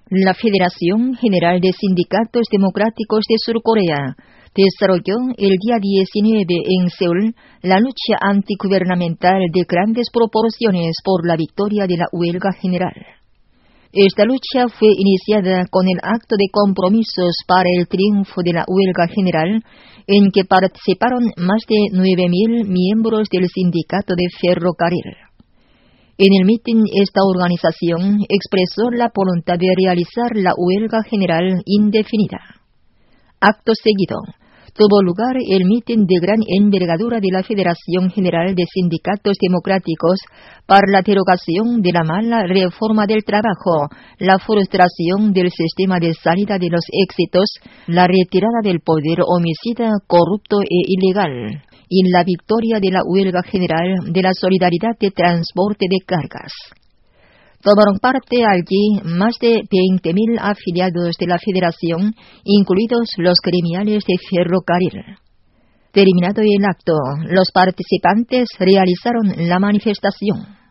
La Federación General de Sindicatos Democráticos de Sur Corea desarrolló el día 19 en Seúl la lucha antigubernamental de grandes proporciones por la victoria de la huelga general. Esta lucha fue iniciada con el acto de compromisos para el triunfo de la huelga general, en que participaron más de 9.000 miembros del sindicato de ferrocarril. En el mitin, esta organización expresó la voluntad de realizar la huelga general indefinida. Acto seguido, tuvo lugar el mitin de gran envergadura de la Federación General de Sindicatos Democráticos para la derogación de la mala reforma del trabajo, la frustración del sistema de salida de los éxitos, la retirada del poder homicida, corrupto e ilegal, y la victoria de la huelga general de la solidaridad de transporte de cargas. Tomaron parte allí más de 20.000 afiliados de la Federación, incluidos los gremiales de ferrocarril. Terminado el acto, los participantes realizaron la manifestación.